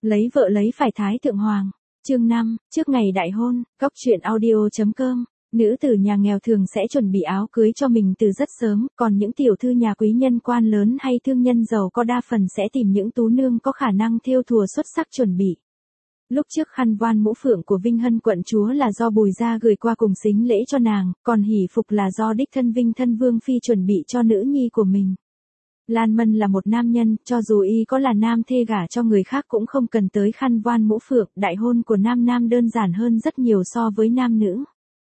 Lấy vợ lấy phải Thái Thượng Hoàng. Chương 5, trước ngày đại hôn, góc truyện audio.com. Nữ tử nhà nghèo thường sẽ chuẩn bị áo cưới cho mình từ rất sớm, còn những tiểu thư nhà quý nhân quan lớn hay thương nhân giàu có đa phần sẽ tìm những tú nương có khả năng thêu thùa xuất sắc chuẩn bị. Lúc trước khăn voan mũ phượng của Vinh Hân quận chúa là do Bùi gia gửi qua cùng sính lễ cho nàng, còn hỷ phục là do đích thân Vinh thân vương phi chuẩn bị cho nữ nhi của mình. Lan Mân là một nam nhân, cho dù y có là nam thê gả cho người khác cũng không cần tới khăn voan mũ phượng, đại hôn của nam đơn giản hơn rất nhiều so với nam nữ.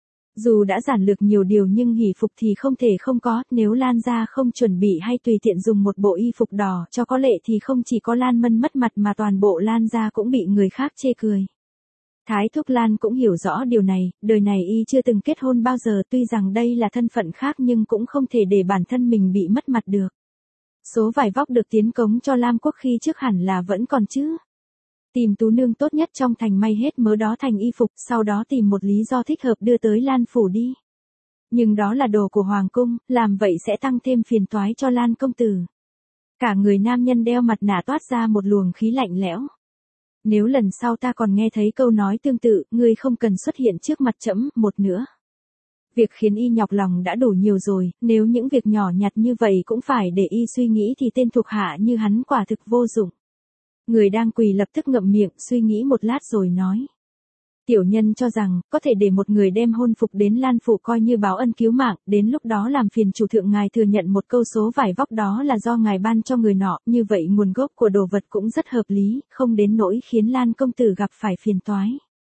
Dù đã giản lược nhiều điều nhưng hỷ phục thì không thể không có, nếu Lan gia không chuẩn bị hay tùy tiện dùng một bộ y phục đỏ cho có lệ thì không chỉ có Lan Mân mất mặt mà toàn bộ Lan gia cũng bị người khác chê cười. Thái thúc Lan cũng hiểu rõ điều này, đời này y chưa từng kết hôn bao giờ, tuy rằng đây là thân phận khác nhưng cũng không thể để bản thân mình bị mất mặt được. Số vải vóc được tiến cống cho Lam Quốc khi trước hẳn là vẫn còn chứ. Tìm tú nương tốt nhất trong thành may hết mớ đó thành y phục, sau đó tìm một lý do thích hợp đưa tới Lan phủ đi. Nhưng đó là đồ của Hoàng cung, làm vậy sẽ tăng thêm phiền toái cho Lan công tử. Cả người nam nhân đeo mặt nạ toát ra một luồng khí lạnh lẽo. Nếu lần sau ta còn nghe thấy câu nói tương tự, ngươi không cần xuất hiện trước mặt trẫm một nữa. Việc khiến y nhọc lòng đã đủ nhiều rồi, nếu những việc nhỏ nhặt như vậy cũng phải để y suy nghĩ thì tên thuộc hạ như hắn quả thực vô dụng. Người đang quỳ lập tức ngậm miệng, suy nghĩ một lát rồi nói. Tiểu nhân cho rằng, có thể để một người đem hôn phục đến Lan phủ coi như báo ân cứu mạng, đến lúc đó làm phiền chủ thượng ngài thừa nhận một câu số vải vóc đó là do ngài ban cho người nọ, như vậy nguồn gốc của đồ vật cũng rất hợp lý, không đến nỗi khiến Lan công tử gặp phải phiền toái.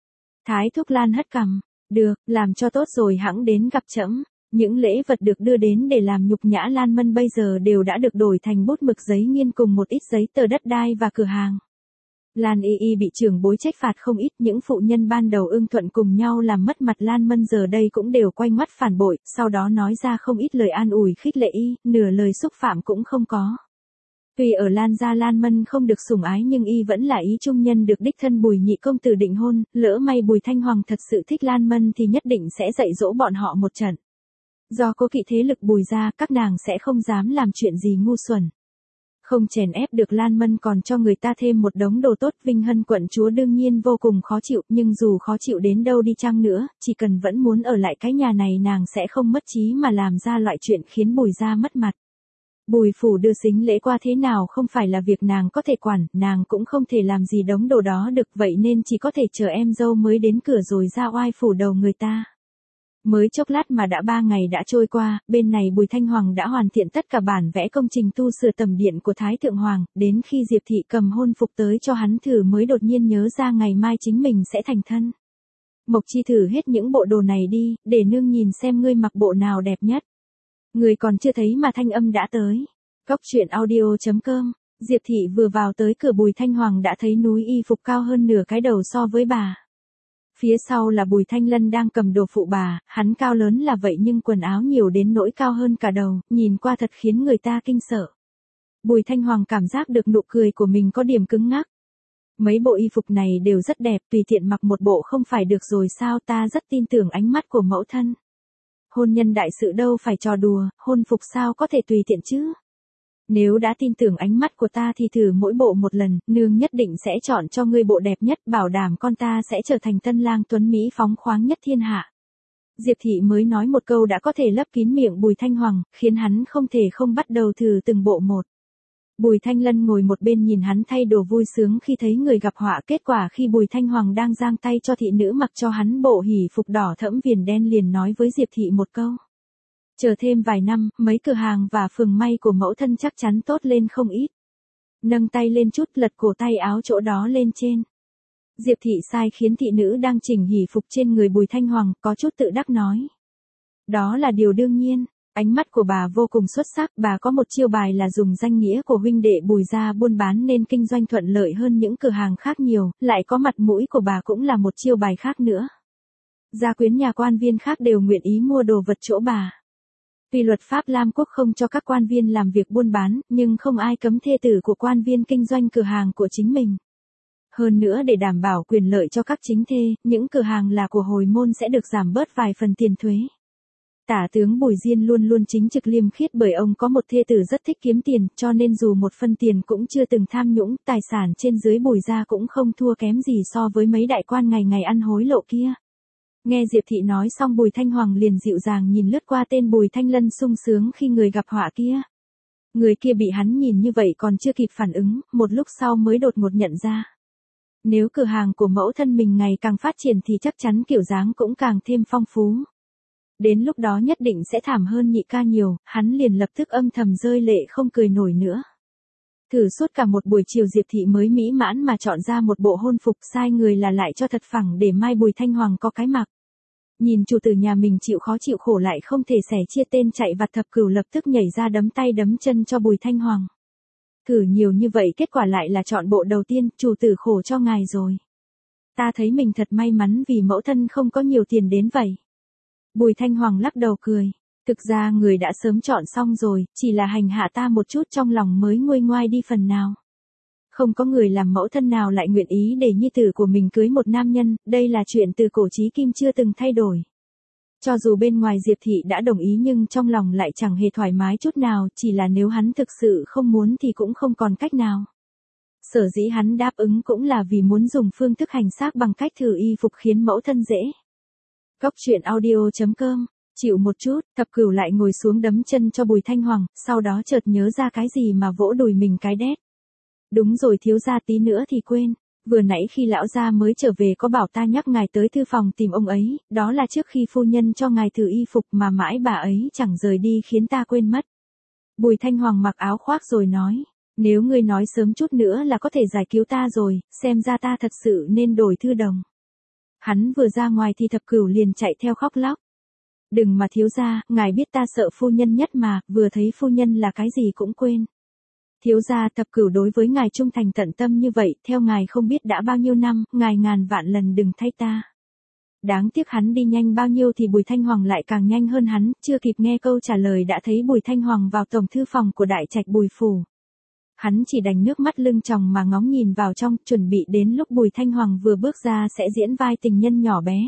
Thái thúc Lan hất cằm. Được, làm cho tốt rồi hẵng đến gặp trẫm. Những lễ vật được đưa đến để làm nhục nhã Lan Mân bây giờ đều đã được đổi thành bút mực giấy nghiên cùng một ít giấy tờ đất đai và cửa hàng. Lan y bị trưởng bối trách phạt không ít, những phụ nhân ban đầu ưng thuận cùng nhau làm mất mặt Lan Mân giờ đây cũng đều quay ngoắt phản bội, sau đó nói ra không ít lời an ủi khích lệ y, nửa lời xúc phạm cũng không có. Tuy ở Lan gia Lan Mân không được sủng ái nhưng y vẫn là ý trung nhân được đích thân Bùi nhị công tử định hôn, lỡ may Bùi Thanh Hoàng thật sự thích Lan Mân thì nhất định sẽ dạy dỗ bọn họ một trận. Do cố kỵ thế lực Bùi gia, các nàng sẽ không dám làm chuyện gì ngu xuẩn. Không chèn ép được Lan Mân còn cho người ta thêm một đống đồ tốt, Vinh Hân quận chúa đương nhiên vô cùng khó chịu, nhưng dù khó chịu đến đâu đi chăng nữa, chỉ cần vẫn muốn ở lại cái nhà này nàng sẽ không mất trí mà làm ra loại chuyện khiến Bùi gia mất mặt. Bùi phủ đưa sính lễ qua thế nào không phải là việc nàng có thể quản, nàng cũng không thể làm gì đống đồ đó được, vậy nên chỉ có thể chờ em dâu mới đến cửa rồi ra oai phủ đầu người ta. Mới chốc lát mà đã 3 ngày đã trôi qua, bên này Bùi Thanh Hoàng đã hoàn thiện tất cả bản vẽ công trình tu sửa tầm điện của Thái Thượng Hoàng, đến khi Diệp Thị cầm hôn phục tới cho hắn thử mới đột nhiên nhớ ra ngày mai chính mình sẽ thành thân. Mộc Chi thử hết những bộ đồ này đi, để nương nhìn xem ngươi mặc bộ nào đẹp nhất. Người còn chưa thấy mà thanh âm đã tới. Góc truyện audio.com. Diệp Thị vừa vào tới cửa Bùi Thanh Hoàng đã thấy núi y phục cao hơn nửa cái đầu so với bà. Phía sau là Bùi Thanh Lân đang cầm đồ phụ bà, hắn cao lớn là vậy nhưng quần áo nhiều đến nỗi cao hơn cả đầu, nhìn qua thật khiến người ta kinh sợ. Bùi Thanh Hoàng cảm giác được nụ cười của mình có điểm cứng ngắc. Mấy bộ y phục này đều rất đẹp, tùy tiện mặc một bộ không phải được rồi sao, ta rất tin tưởng ánh mắt của mẫu thân. Hôn nhân đại sự đâu phải trò đùa, hôn phục sao có thể tùy tiện chứ. Nếu đã tin tưởng ánh mắt của ta thì thử mỗi bộ một lần, nương nhất định sẽ chọn cho ngươi bộ đẹp nhất, bảo đảm con ta sẽ trở thành tân lang tuấn Mỹ phóng khoáng nhất thiên hạ. Diệp Thị mới nói một câu đã có thể lấp kín miệng Bùi Thanh Hoàng, khiến hắn không thể không bắt đầu thử từng bộ một. Bùi Thanh Lân ngồi một bên nhìn hắn thay đồ vui sướng khi thấy người gặp họa, kết quả khi Bùi Thanh Hoàng đang giang tay cho thị nữ mặc cho hắn bộ hỷ phục đỏ thẫm viền đen liền nói với Diệp Thị một câu. Chờ thêm vài năm, mấy cửa hàng và phường may của mẫu thân chắc chắn tốt lên không ít. Nâng tay lên chút lật cổ tay áo chỗ đó lên trên. Diệp Thị sai khiến thị nữ đang chỉnh hỷ phục trên người Bùi Thanh Hoàng, có chút tự đắc nói. Đó là điều đương nhiên. Ánh mắt của bà vô cùng xuất sắc, bà có một chiêu bài là dùng danh nghĩa của huynh đệ Bùi gia buôn bán nên kinh doanh thuận lợi hơn những cửa hàng khác nhiều, lại có mặt mũi của bà cũng là một chiêu bài khác nữa. Gia quyến nhà quan viên khác đều nguyện ý mua đồ vật chỗ bà. Tuy luật pháp Lam Quốc không cho các quan viên làm việc buôn bán, nhưng không ai cấm thê tử của quan viên kinh doanh cửa hàng của chính mình. Hơn nữa để đảm bảo quyền lợi cho các chính thê, những cửa hàng là của hồi môn sẽ được giảm bớt vài phần tiền thuế. Tả tướng Bùi Diên luôn luôn chính trực liêm khiết bởi ông có một thê tử rất thích kiếm tiền, cho nên dù một phân tiền cũng chưa từng tham nhũng, tài sản trên dưới Bùi gia cũng không thua kém gì so với mấy đại quan ngày ngày ăn hối lộ kia. Nghe Diệp Thị nói xong Bùi Thanh Hoàng liền dịu dàng nhìn lướt qua tên Bùi Thanh Lân sung sướng khi người gặp họa kia. Người kia bị hắn nhìn như vậy còn chưa kịp phản ứng, một lúc sau mới đột ngột nhận ra. Nếu cửa hàng của mẫu thân mình ngày càng phát triển thì chắc chắn kiểu dáng cũng càng thêm phong phú. Đến lúc đó nhất định sẽ thảm hơn nhị ca nhiều, hắn liền lập tức âm thầm rơi lệ không cười nổi nữa. Thử suốt cả một buổi chiều Diệp Thị mới mỹ mãn mà chọn ra một bộ hôn phục sai người là lại cho thật phẳng để mai Bùi Thanh Hoàng có cái mặc. Nhìn chủ tử nhà mình chịu khó chịu khổ lại không thể sẻ chia tên chạy vặt thập cửu lập tức nhảy ra đấm tay đấm chân cho Bùi Thanh Hoàng. Thử nhiều như vậy kết quả lại là chọn bộ đầu tiên, chủ tử khổ cho ngài rồi. Ta thấy mình thật may mắn vì mẫu thân không có nhiều tiền đến vậy. Bùi Thanh Hoàng lắc đầu cười. Thực ra người đã sớm chọn xong rồi, chỉ là hành hạ ta một chút trong lòng mới nguôi ngoai đi phần nào. Không có người làm mẫu thân nào lại nguyện ý để nhi tử của mình cưới một nam nhân, đây là chuyện từ cổ chí kim chưa từng thay đổi. Cho dù bên ngoài Diệp Thị đã đồng ý nhưng trong lòng lại chẳng hề thoải mái chút nào, chỉ là nếu hắn thực sự không muốn thì cũng không còn cách nào. Sở dĩ hắn đáp ứng cũng là vì muốn dùng phương thức hành xác bằng cách thử y phục khiến mẫu thân dễ. Góc truyện audio.com. Chịu một chút, thập cửu lại ngồi xuống đấm chân cho Bùi Thanh Hoàng, sau đó chợt nhớ ra cái gì mà vỗ đùi mình cái đét. Đúng rồi thiếu gia tí nữa thì quên, vừa nãy khi lão gia mới trở về có bảo ta nhắc ngài tới thư phòng tìm ông ấy, đó là trước khi phu nhân cho ngài thử y phục mà mãi bà ấy chẳng rời đi khiến ta quên mất. Bùi Thanh Hoàng mặc áo khoác rồi nói, nếu ngươi nói sớm chút nữa là có thể giải cứu ta rồi, xem ra ta thật sự nên đổi thư đồng. Hắn vừa ra ngoài thì thập cửu liền chạy theo khóc lóc. Đừng mà thiếu gia, ngài biết ta sợ phu nhân nhất mà, vừa thấy phu nhân là cái gì cũng quên. Thiếu gia, thập cửu đối với ngài trung thành tận tâm như vậy, theo ngài không biết đã bao nhiêu năm, ngài ngàn vạn lần đừng thay ta. Đáng tiếc hắn đi nhanh bao nhiêu thì Bùi Thanh Hoàng lại càng nhanh hơn hắn, chưa kịp nghe câu trả lời đã thấy Bùi Thanh Hoàng vào tổng thư phòng của đại trạch Bùi phủ. Hắn chỉ đành nước mắt lưng tròng mà ngóng nhìn vào trong, chuẩn bị đến lúc Bùi Thanh Hoàng vừa bước ra sẽ diễn vai tình nhân nhỏ bé.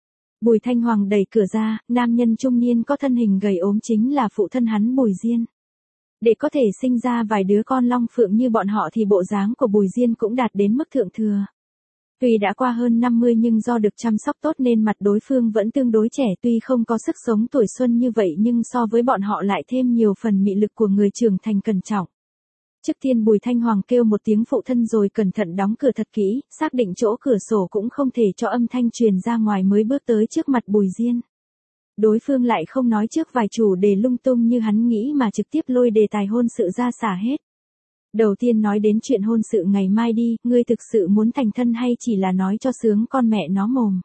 Bùi Thanh Hoàng đẩy cửa ra, nam nhân trung niên có thân hình gầy ốm chính là phụ thân hắn Bùi Diên. Để có thể sinh ra vài đứa con long phượng như bọn họ thì bộ dáng của Bùi Diên cũng đạt đến mức thượng thừa. Tuy đã qua hơn 50 nhưng do được chăm sóc tốt nên mặt đối phương vẫn tương đối trẻ, tuy không có sức sống tuổi xuân như vậy nhưng so với bọn họ lại thêm nhiều phần mị lực của người trưởng thành cẩn trọng. Trước tiên Bùi Thanh Hoàng kêu một tiếng phụ thân rồi cẩn thận đóng cửa thật kỹ, xác định chỗ cửa sổ cũng không thể cho âm thanh truyền ra ngoài mới bước tới trước mặt Bùi Diên. Đối phương lại không nói trước vài chủ đề lung tung như hắn nghĩ mà trực tiếp lôi đề tài hôn sự ra xả hết. Đầu tiên nói đến chuyện hôn sự ngày mai đi, ngươi thực sự muốn thành thân hay chỉ là nói cho sướng con mẹ nó mồm.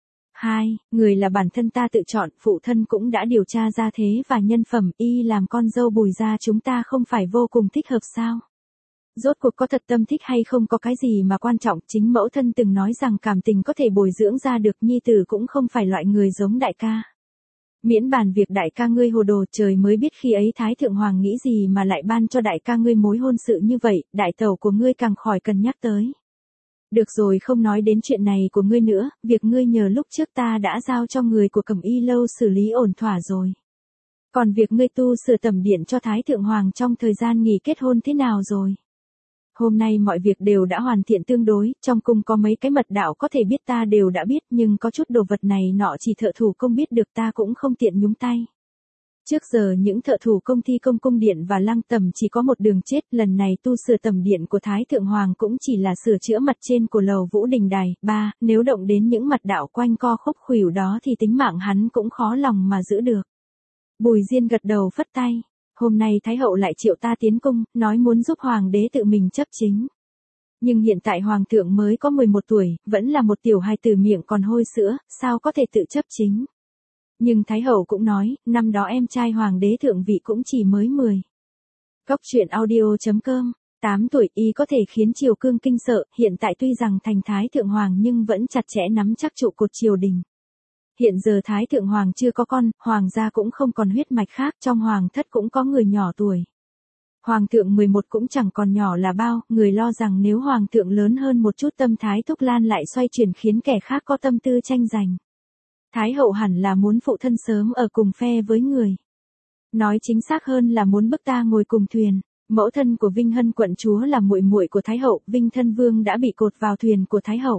2. Người là bản thân ta tự chọn, phụ thân cũng đã điều tra ra thế và nhân phẩm, y làm con dâu Bùi gia chúng ta không phải vô cùng thích hợp sao? Rốt cuộc có thật tâm thích hay không có cái gì mà quan trọng, chính mẫu thân từng nói rằng cảm tình có thể bồi dưỡng ra được, nhi tử cũng không phải loại người giống đại ca. Miễn bàn việc đại ca ngươi hồ đồ, trời mới biết khi ấy Thái Thượng Hoàng nghĩ gì mà lại ban cho đại ca ngươi mối hôn sự như vậy, đại tẩu của ngươi càng khỏi cần nhắc tới. Được rồi, không nói đến chuyện này của ngươi nữa, việc ngươi nhờ lúc trước ta đã giao cho người của Cẩm Y lâu xử lý ổn thỏa rồi. Còn việc ngươi tu sửa tẩm điện cho Thái Thượng Hoàng trong thời gian nghỉ kết hôn thế nào rồi? Hôm nay mọi việc đều đã hoàn thiện tương đối, trong cung có mấy cái mật đạo có thể biết ta đều đã biết, nhưng có chút đồ vật này nọ chỉ thợ thủ công biết được, ta cũng không tiện nhúng tay. Trước giờ những thợ thủ công thi công cung điện và lăng tẩm chỉ có một đường chết, lần này tu sửa tẩm điện của Thái Thượng Hoàng cũng chỉ là sửa chữa mặt trên của lầu Vũ Đình Đài. 3. Nếu động đến những mật đạo quanh co khúc khuỷu đó thì tính mạng hắn cũng khó lòng mà giữ được. Bùi Diên gật đầu phất tay. Hôm nay Thái hậu lại triệu ta tiến cung, nói muốn giúp Hoàng đế tự mình chấp chính. Nhưng hiện tại Hoàng thượng mới có 11 tuổi, vẫn là một tiểu hài tử miệng còn hôi sữa, sao có thể tự chấp chính. Nhưng Thái hậu cũng nói, năm đó em trai Hoàng đế thượng vị cũng chỉ mới 10. Góc truyện audio.com. 8 tuổi y có thể khiến triều cương kinh sợ, hiện tại tuy rằng thành Thái Thượng Hoàng nhưng vẫn chặt chẽ nắm chắc trụ cột triều đình. Hiện giờ Thái Thượng Hoàng chưa có con, Hoàng gia cũng không còn huyết mạch khác, trong Hoàng thất cũng có người nhỏ tuổi. Hoàng thượng 11 cũng chẳng còn nhỏ là bao, người lo rằng nếu Hoàng thượng lớn hơn một chút tâm thái Thúc Lan lại xoay chuyển khiến kẻ khác có tâm tư tranh giành. Thái hậu hẳn là muốn phụ thân sớm ở cùng phe với người. Nói chính xác hơn là muốn bức ta ngồi cùng thuyền. Mẫu thân của Vinh Hân quận chúa là muội muội của Thái hậu, Vinh Thân Vương đã bị cột vào thuyền của Thái hậu.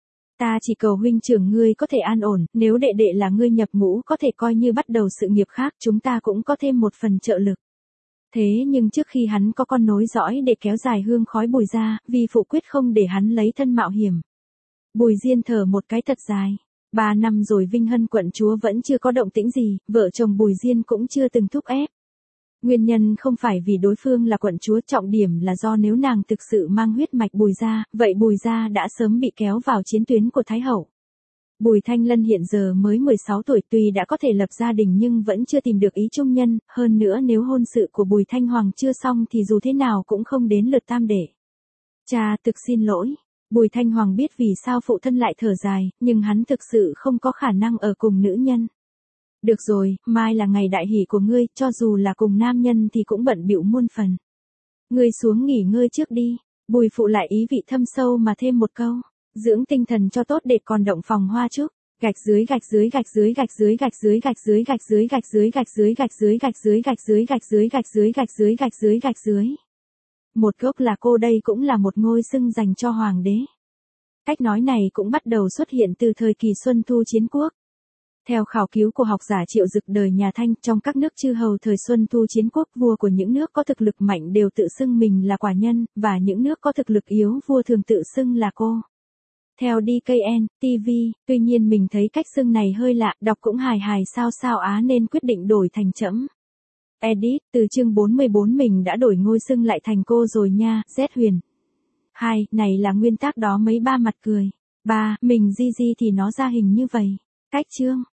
Ta chỉ cầu huynh trưởng ngươi có thể an ổn, nếu đệ đệ là ngươi nhập ngũ có thể coi như bắt đầu sự nghiệp khác, chúng ta cũng có thêm một phần trợ lực. Thế nhưng trước khi hắn có con nối dõi để kéo dài hương khói Bùi gia, vì phụ quyết không để hắn lấy thân mạo hiểm. Bùi Diên thở một cái thật dài. 3 năm rồi Vinh Hân quận chúa vẫn chưa có động tĩnh gì, vợ chồng Bùi Diên cũng chưa từng thúc ép. Nguyên nhân không phải vì đối phương là quận chúa, trọng điểm là do nếu nàng thực sự mang huyết mạch Bùi gia, vậy Bùi gia đã sớm bị kéo vào chiến tuyến của Thái hậu. Bùi Thanh Lân hiện giờ mới 16 tuổi, tuy đã có thể lập gia đình nhưng vẫn chưa tìm được ý chung nhân, hơn nữa nếu hôn sự của Bùi Thanh Hoàng chưa xong thì dù thế nào cũng không đến lượt tam đệ. Cha, thực xin lỗi. Bùi Thanh Hoàng biết vì sao phụ thân lại thở dài, nhưng hắn thực sự không có khả năng ở cùng nữ nhân. Được rồi, mai là ngày đại hỷ của ngươi, cho dù là cùng nam nhân thì cũng bận bịu muôn phần. Ngươi xuống nghỉ ngơi trước đi. Bùi phụ lại ý vị thâm sâu mà thêm một câu. Dưỡng tinh thần cho tốt để còn động phòng hoa trúc. Gạch dưới gạch dưới gạch dưới gạch dưới gạch dưới gạch dưới gạch dưới gạch dưới gạch dưới gạch dưới gạch dưới gạch dưới gạch dưới gạch dưới gạch dưới gạch dưới gạch dưới. Một gốc là cô, đây cũng là một ngôi xưng dành cho hoàng đế. Cách nói này cũng bắt đầu xuất hiện từ thời kỳ Xuân Thu Chiến Quốc. Theo khảo cứu của học giả Triệu Dực đời nhà Thanh, trong các nước chư hầu thời Xuân Thu Chiến Quốc, vua của những nước có thực lực mạnh đều tự xưng mình là quả nhân, và những nước có thực lực yếu vua thường tự xưng là cô. Theo DKN, TV, tuy nhiên mình thấy cách xưng này hơi lạ, đọc cũng hài hài sao sao á nên quyết định đổi thành trẫm. Edit, từ chương 44 mình đã đổi ngôi xưng lại thành cô rồi nha, Z Huyền. 2, này là nguyên tác đó mấy ba mặt cười. 3, mình di thì nó ra hình như vậy. Cách chương.